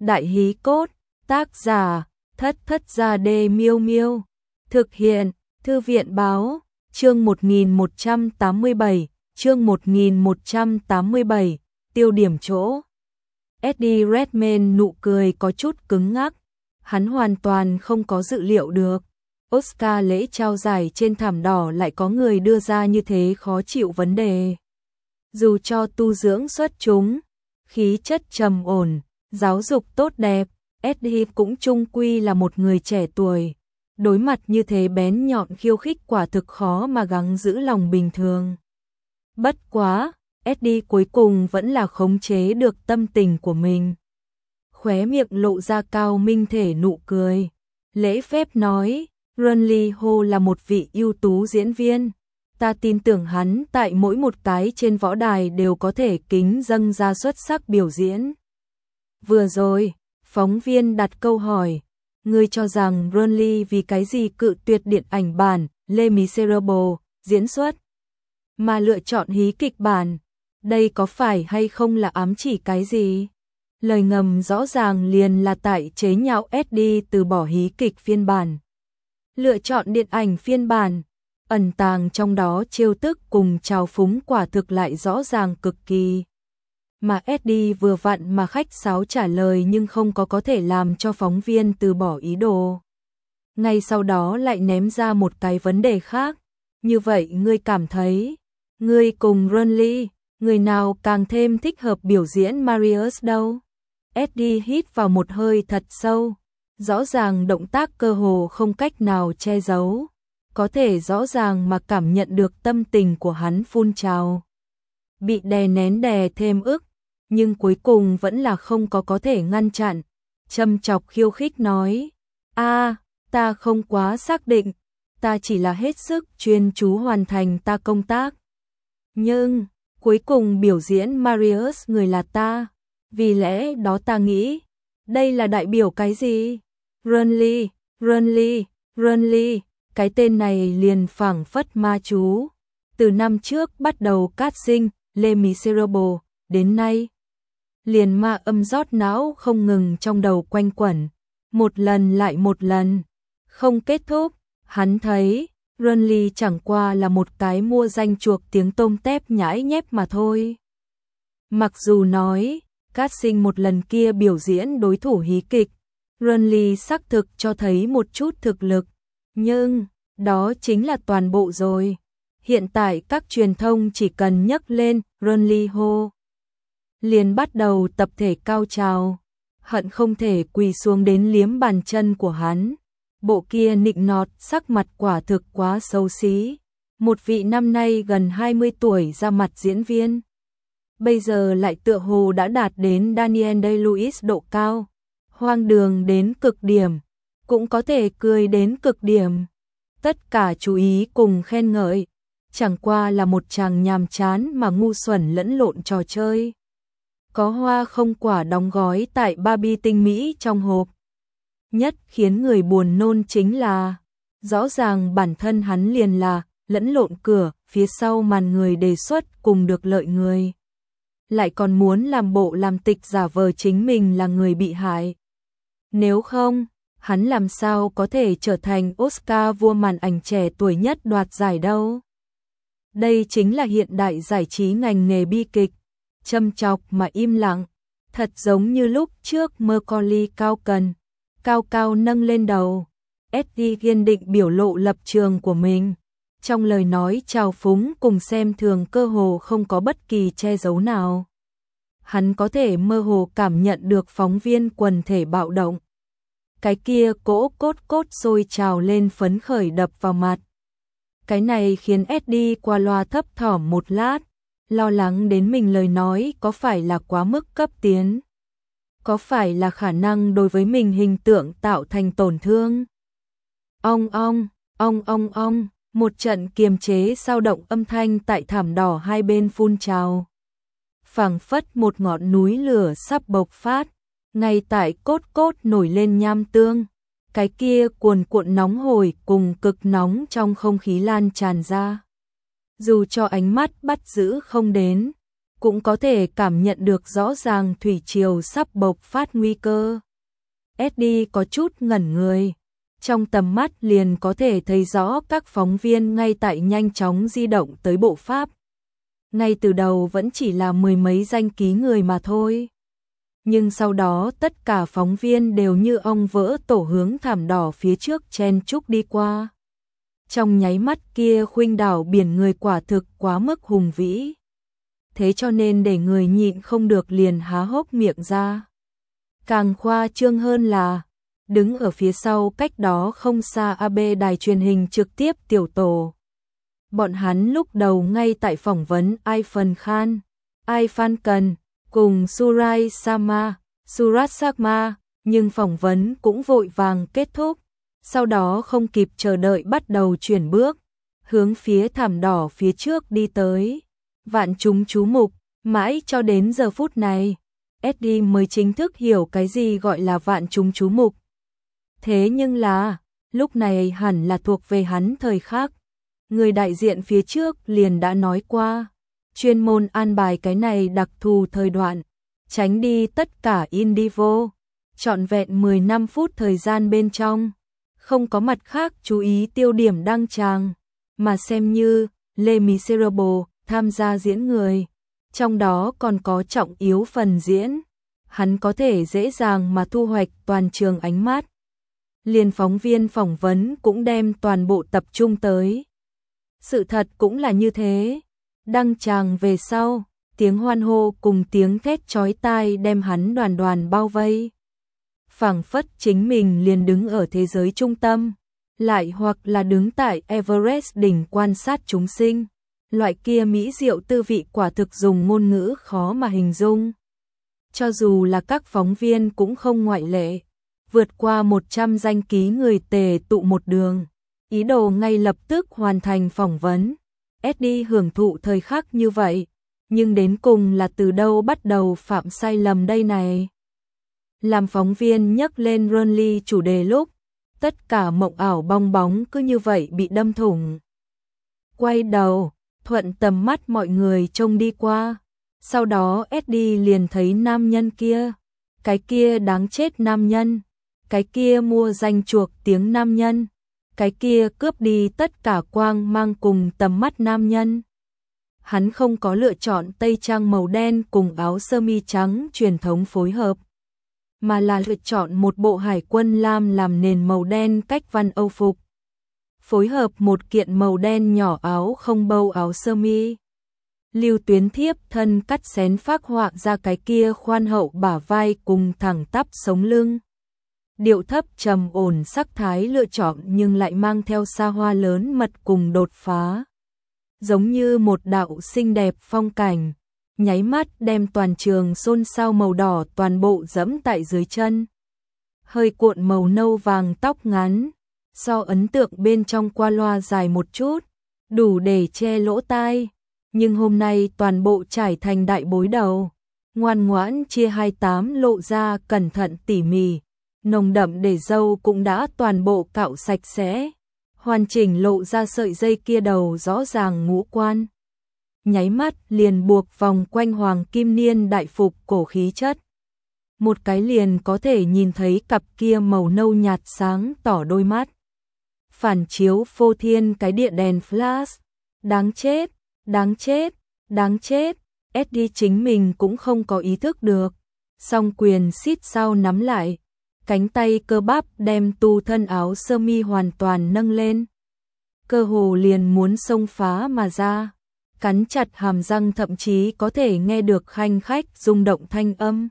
Đại hí cốt, tác giả, Thất Thất Gia Đê Miêu Miêu. Thực hiện, Thư viện báo, chương 1187, chương 1187, tiêu điểm chỗ. Eddie Redmayne nụ cười có chút cứng ngắc, hắn hoàn toàn không có dự liệu được. Oscar lễ trao giải trên thảm đỏ lại có người đưa ra như thế khó chịu vấn đề. Dù cho tu dưỡng xuất chúng, khí chất trầm ổn, giáo dục tốt đẹp, Eddie cũng chung quy là một người trẻ tuổi. Đối mặt như thế bén nhọn khiêu khích quả thực khó mà gắng giữ lòng bình thường. Bất quá, Eddie cuối cùng vẫn là khống chế được tâm tình của mình. Khóe miệng lộ ra cao minh thể nụ cười. Lễ phép nói, Ron Lee Ho là một vị ưu tú diễn viên. Ta tin tưởng hắn tại mỗi một cái trên võ đài đều có thể kính dâng ra xuất sắc biểu diễn. Vừa rồi, phóng viên đặt câu hỏi, ngươi cho rằng Ron Lee vì cái gì cự tuyệt điện ảnh bản Les Miserables diễn xuất mà lựa chọn hí kịch bản, đây có phải hay không là ám chỉ cái gì? Lời ngầm rõ ràng liền là tại chế nhạo Eddie từ bỏ hí kịch phiên bản, lựa chọn điện ảnh phiên bản, ẩn tàng trong đó trêu tức cùng trào phúng quả thực lại rõ ràng cực kỳ. Mà Eddie vừa vặn mà khách sáo trả lời nhưng không có thể làm cho phóng viên từ bỏ ý đồ. Ngay sau đó lại ném ra một cái vấn đề khác, như vậy ngươi cảm thấy, ngươi cùng Ron Lee, người nào càng thêm thích hợp biểu diễn Marius đâu? Eddie hít vào một hơi thật sâu, rõ ràng động tác cơ hồ không cách nào che giấu, có thể rõ ràng mà cảm nhận được tâm tình của hắn phun trào. Bị đè nén đè thêm ức, nhưng cuối cùng vẫn là không có thể ngăn chặn, châm chọc khiêu khích nói, ta không quá xác định, ta chỉ là hết sức chuyên chú hoàn thành ta công tác. Nhưng, cuối cùng biểu diễn Marius người là ta, vì lẽ đó ta nghĩ, đây là đại biểu cái gì? Ron Lee, cái tên này liền phảng phất ma chú. Từ năm trước bắt đầu casting Les Miserables, đến nay, liền ma âm rót não không ngừng trong đầu quanh quẩn, một lần lại một lần, không kết thúc. Hắn thấy, Ron Lee chẳng qua là một cái mua danh chuộc tiếng tôm tép nhãi nhép mà thôi. Mặc dù nói, casting một lần kia biểu diễn đối thủ hí kịch, Ron Lee xác thực cho thấy một chút thực lực, nhưng, đó chính là toàn bộ rồi. Hiện tại các truyền thông chỉ cần nhắc lên Ron Lee Ho, liền bắt đầu tập thể cao trào, hận không thể quỳ xuống đến liếm bàn chân của hắn. Bộ kia nịnh nọt sắc mặt quả thực quá xấu xí. Một vị năm nay gần 20 tuổi ra mặt diễn viên, bây giờ lại tựa hồ đã đạt đến Daniel Day-Lewis độ cao, hoang đường đến cực điểm, cũng có thể cười đến cực điểm. Tất cả chú ý cùng khen ngợi, chẳng qua là một chàng nhàm chán mà ngu xuẩn lẫn lộn trò chơi. Có hoa không quả đóng gói tại Barbie tinh mỹ trong hộp. Nhất khiến người buồn nôn chính là, rõ ràng bản thân hắn liền là lẫn lộn cửa, phía sau màn người đề xuất cùng được lợi người. Lại còn muốn làm bộ làm tịch giả vờ chính mình là người bị hại. Nếu không, hắn làm sao có thể trở thành Oscar vua màn ảnh trẻ tuổi nhất đoạt giải đâu. Đây chính là hiện đại giải trí ngành nghề bi kịch, châm chọc mà im lặng, thật giống như lúc trước Macaulay Culkin cao cao nâng lên đầu. Eddie kiên định biểu lộ lập trường của mình, trong lời nói trào phúng cùng xem thường cơ hồ không có bất kỳ che giấu nào. Hắn có thể mơ hồ cảm nhận được phóng viên quần thể bạo động. Cái kia cỗ cốt sôi trào lên phấn khởi đập vào mặt. Cái này khiến Eddie qua loa thấp thỏm một lát, lo lắng đến mình lời nói có phải là quá mức cấp tiến. Có phải là khả năng đối với mình hình tượng tạo thành tổn thương? Ong, một trận kiềm chế sao động âm thanh tại thảm đỏ hai bên phun trào. Phảng phất một ngọn núi lửa sắp bộc phát, ngay tại cốt nổi lên nham tương. Cái kia cuồn cuộn nóng hổi cùng cực nóng trong không khí lan tràn ra. Dù cho ánh mắt bắt giữ không đến, cũng có thể cảm nhận được rõ ràng thủy triều sắp bộc phát nguy cơ. Eddie có chút ngẩn người, trong tầm mắt liền có thể thấy rõ các phóng viên ngay tại nhanh chóng di động tới bộ pháp. Ngay từ đầu vẫn chỉ là mười mấy danh ký người mà thôi. Nhưng sau đó tất cả phóng viên đều như ong vỡ tổ hướng thảm đỏ phía trước chen chúc đi qua. Trong nháy mắt kia khuynh đảo biển người quả thực quá mức hùng vĩ. Thế cho nên để người nhịn không được liền há hốc miệng ra. Càng khoa trương hơn là, đứng ở phía sau cách đó không xa AB đài truyền hình trực tiếp tiểu tổ. Bọn hắn lúc đầu ngay tại phỏng vấn Irfan Khan, Irfan Khan cùng Suraj Sharma, nhưng phỏng vấn cũng vội vàng kết thúc. Sau đó không kịp chờ đợi bắt đầu chuyển bước, hướng phía thảm đỏ phía trước đi tới. Vạn chúng chú mục, mãi cho đến giờ phút này, Eddie mới chính thức hiểu cái gì gọi là vạn chúng chú mục. Thế nhưng là, lúc này hẳn là thuộc về hắn thời khắc. Người đại diện phía trước liền đã nói qua, chuyên môn an bài cái này đặc thù thời đoạn, tránh đi tất cả indivo, trọn vẹn 15 phút thời gian bên trong, không có mặt khác chú ý tiêu điểm đăng tràng, mà xem như Les Miserables tham gia diễn người, trong đó còn có trọng yếu phần diễn, hắn có thể dễ dàng mà thu hoạch toàn trường ánh mắt. Liên phóng viên phỏng vấn cũng đem toàn bộ tập trung tới. Sự thật cũng là như thế, đăng tràng về sau, tiếng hoan hô cùng tiếng thét chói tai đem hắn đoàn đoàn bao vây. Phảng phất chính mình liền đứng ở thế giới trung tâm, lại hoặc là đứng tại Everest đỉnh quan sát chúng sinh. Loại kia mỹ diệu tư vị quả thực dùng ngôn ngữ khó mà hình dung. Cho dù là các phóng viên cũng không ngoại lệ, vượt qua 100 danh ký người tề tụ một đường, ý đồ ngay lập tức hoàn thành phỏng vấn. Eddie hưởng thụ thời khắc như vậy, nhưng đến cùng là từ đâu bắt đầu phạm sai lầm đây này. Làm phóng viên nhắc lên Burnley chủ đề lúc, tất cả mộng ảo bong bóng cứ như vậy bị đâm thủng. Quay đầu, thuận tầm mắt mọi người trông đi qua, sau đó Eddie liền thấy nam nhân kia, cái kia đáng chết nam nhân, cái kia mua danh chuộc tiếng nam nhân, cái kia cướp đi tất cả quang mang cùng tầm mắt nam nhân. Hắn không có lựa chọn tây trang màu đen cùng áo sơ mi trắng truyền thống phối hợp, mà là lựa chọn một bộ hải quân lam làm nền màu đen cách văn Âu phục, phối hợp một kiện màu đen nhỏ áo không bâu áo sơ mi. Lưu tuyến thiếp thân cắt xén phác họa ra cái kia khoan hậu bả vai cùng thẳng tắp sống lưng. Điệu thấp trầm ổn sắc thái lựa chọn nhưng lại mang theo xa hoa lớn mật cùng đột phá. Giống như một đạo xinh đẹp phong cảnh, nháy mắt đem toàn trường xôn xao màu đỏ toàn bộ dẫm tại dưới chân. Hơi cuộn màu nâu vàng tóc ngắn, so ấn tượng bên trong qua loa dài một chút, đủ để che lỗ tai, nhưng hôm nay toàn bộ trải thành đại bối đầu, ngoan ngoãn chia 28 lộ ra cẩn thận tỉ mỉ, nồng đậm để râu cũng đã toàn bộ cạo sạch sẽ, hoàn chỉnh lộ ra sợi dây kia đầu rõ ràng ngũ quan. Nháy mắt liền buộc vòng quanh hoàng kim niên đại phục cổ khí chất. Một cái liền có thể nhìn thấy cặp kia màu nâu nhạt sáng tỏ đôi mắt. Phản chiếu phô thiên cái địa đèn flash. Đáng chết, đáng chết, đáng chết. Eddie chính mình cũng không có ý thức được. Song quyền xít sao nắm lại. Cánh tay cơ bắp đem tu thân áo sơ mi hoàn toàn nâng lên. Cơ hồ liền muốn xông phá mà ra. Cắn chặt hàm răng thậm chí có thể nghe được khanh khách rung động thanh âm.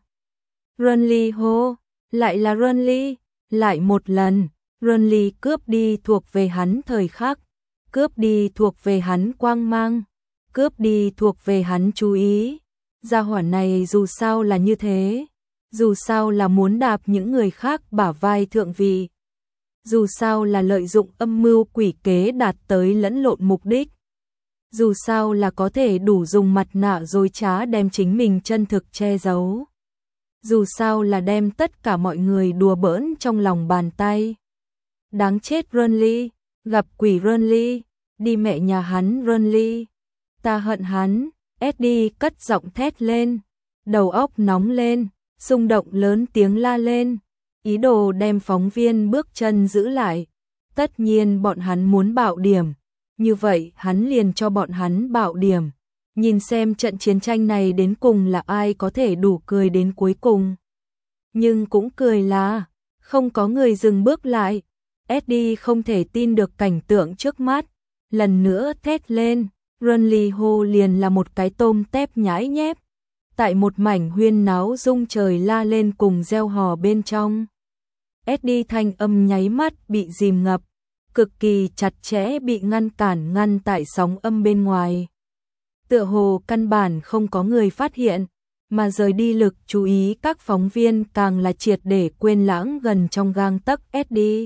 Burnley hô, lại là Burnley, lại một lần, Burnley cướp đi thuộc về hắn thời khắc, cướp đi thuộc về hắn quang mang, cướp đi thuộc về hắn chú ý. Gia hỏa này dù sao là như thế, dù sao là muốn đạp những người khác bả vai thượng vị, dù sao là lợi dụng âm mưu quỷ kế đạt tới lẫn lộn mục đích. Dù sao là có thể đủ dùng mặt nạ dối trá đem chính mình chân thực che giấu. Dù sao là đem tất cả mọi người đùa bỡn trong lòng bàn tay. Đáng chết Burnley, gặp quỷ Burnley, đi mẹ nhà hắn Burnley. Ta hận hắn, Eddie cất giọng thét lên, đầu óc nóng lên, rung động lớn tiếng la lên, ý đồ đem phóng viên bước chân giữ lại. Tất nhiên bọn hắn muốn bạo điểm, như vậy hắn liền cho bọn hắn bạo điểm. Nhìn xem trận chiến tranh này đến cùng là ai có thể đủ cười đến cuối cùng. Nhưng cũng cười là, không có người dừng bước lại. Eddie không thể tin được cảnh tượng trước mắt, lần nữa thét lên, Runly hô liền là một cái tôm tép nhãi nhép. Tại một mảnh huyên náo rung trời la lên cùng reo hò bên trong. Eddie thanh âm nháy mắt bị dìm ngập, cực kỳ chặt chẽ bị ngăn tại sóng âm bên ngoài. Tựa hồ căn bản không có người phát hiện, mà rời đi lực chú ý các phóng viên càng là triệt để quên lãng gần trong gang tấc Eddie,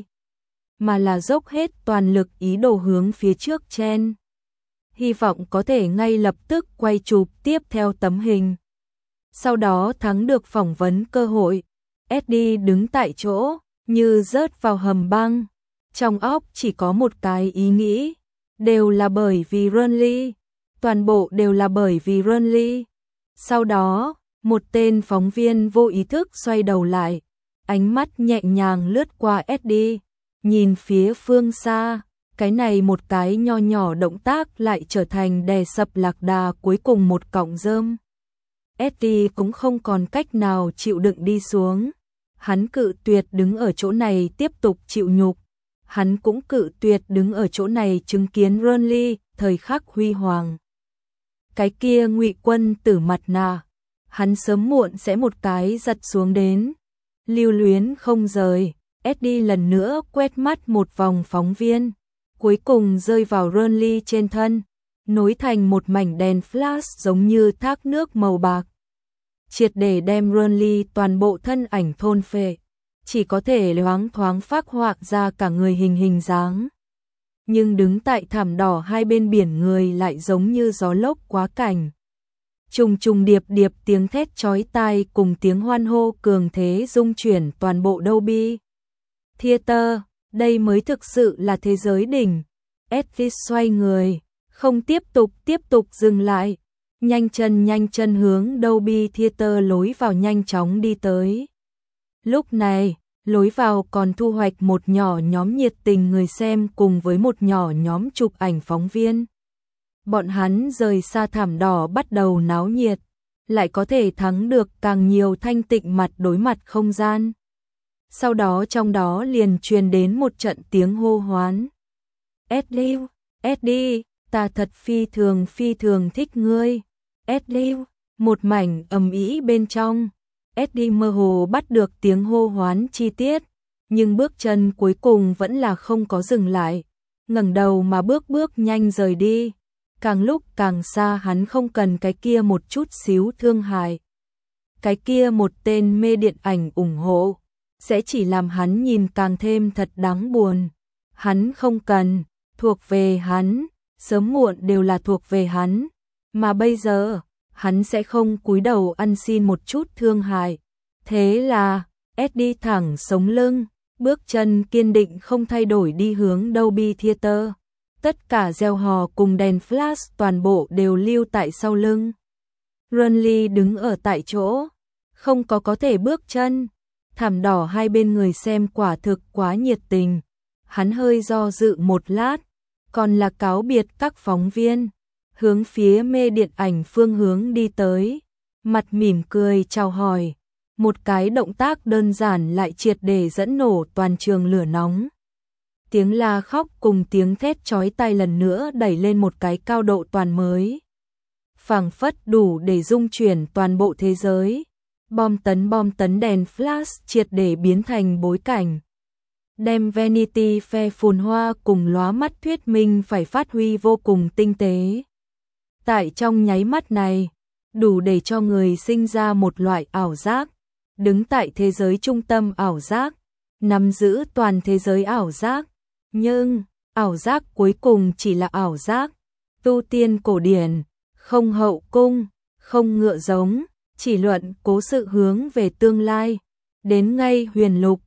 mà là dốc hết toàn lực ý đồ hướng phía trước chen. Hy vọng có thể ngay lập tức quay chụp tiếp theo tấm hình. Sau đó thắng được phỏng vấn cơ hội, Eddie đứng tại chỗ, như rớt vào hầm băng. Trong óc chỉ có một cái ý nghĩ, đều là bởi vì Runly, toàn bộ đều là bởi vì Runly. Sau đó, một tên phóng viên vô ý thức xoay đầu lại, ánh mắt nhẹ nhàng lướt qua Eddie, nhìn phía phương xa, cái này một cái nho nhỏ động tác lại trở thành đè sập lạc đà cuối cùng một cọng rơm. Eddie cũng không còn cách nào chịu đựng đi xuống. Hắn cự tuyệt đứng ở chỗ này tiếp tục chịu nhục. Hắn cũng cự tuyệt đứng ở chỗ này chứng kiến Runly thời khắc huy hoàng. Cái kia Ngụy Quân Tử mặt nạ, hắn sớm muộn sẽ một cái giật xuống đến. Lưu luyến không rời, Eddie lần nữa quét mắt một vòng phóng viên, cuối cùng rơi vào Runly trên thân, nối thành một mảnh đèn flash giống như thác nước màu bạc. Triệt để đem Runly toàn bộ thân ảnh thôn phệ, chỉ có thể loáng thoáng phác họa ra cả người hình dáng. Nhưng đứng tại thảm đỏ hai bên biển người lại giống như gió lốc quá cảnh. Trùng trùng điệp điệp tiếng thét chói tai cùng tiếng hoan hô cường thế rung chuyển toàn bộ Dolby Theater, đây mới thực sự là thế giới đỉnh. Eddie xoay người, không tiếp tục dừng lại, nhanh chân hướng Dolby Theater lối vào nhanh chóng đi tới. Lúc này, lối vào còn thu hoạch một nhỏ nhóm nhiệt tình người xem cùng với một nhỏ nhóm chụp ảnh phóng viên. Bọn hắn rời xa thảm đỏ bắt đầu náo nhiệt, lại có thể thắng được càng nhiều thanh tịnh mặt đối mặt không gian. Sau đó trong đó liền truyền đến một trận tiếng hô hoán. Eddie, ta thật phi thường thích ngươi. Eddie, một mảnh ầm ĩ bên trong. Eddie mơ hồ bắt được tiếng hô hoán chi tiết, nhưng bước chân cuối cùng vẫn là không có dừng lại, ngẩng đầu mà bước nhanh rời đi. Càng lúc càng xa hắn không cần cái kia một chút xíu thương hại. Cái kia một tên mê điện ảnh ủng hộ, sẽ chỉ làm hắn nhìn càng thêm thật đáng buồn. Hắn không cần, thuộc về hắn, sớm muộn đều là thuộc về hắn, mà bây giờ hắn sẽ không cúi đầu ăn xin một chút thương hại. Thế là, Eddie thẳng sống lưng, bước chân kiên định không thay đổi đi hướng Dolby Theater. Tất cả reo hò cùng đèn flash toàn bộ đều lưu tại sau lưng. Runly đứng ở tại chỗ, không có thể bước chân. Thảm đỏ hai bên người xem quả thực quá nhiệt tình. Hắn hơi do dự một lát, còn là cáo biệt các phóng viên, hướng phía mê điện ảnh phương hướng đi tới, mặt mỉm cười chào hỏi. Một cái động tác đơn giản lại triệt để dẫn nổ toàn trường lửa nóng. Tiếng la khóc cùng tiếng thét chói tai lần nữa đẩy lên một cái cao độ toàn mới. Phảng phất đủ để rung chuyển toàn bộ thế giới. Bom tấn đèn flash triệt để biến thành bối cảnh. Đem Vanity Fair phồn hoa cùng lóa mắt thuyết minh phải phát huy vô cùng tinh tế. Tại trong nháy mắt này, đủ để cho người sinh ra một loại ảo giác. Đứng tại thế giới trung tâm ảo giác, nắm giữ toàn thế giới ảo giác. Nhưng, ảo giác cuối cùng chỉ là ảo giác. Tu tiên cổ điển, không hậu cung, không ngựa giống, chỉ luận cố sự hướng về tương lai. Đến ngay huyền lục,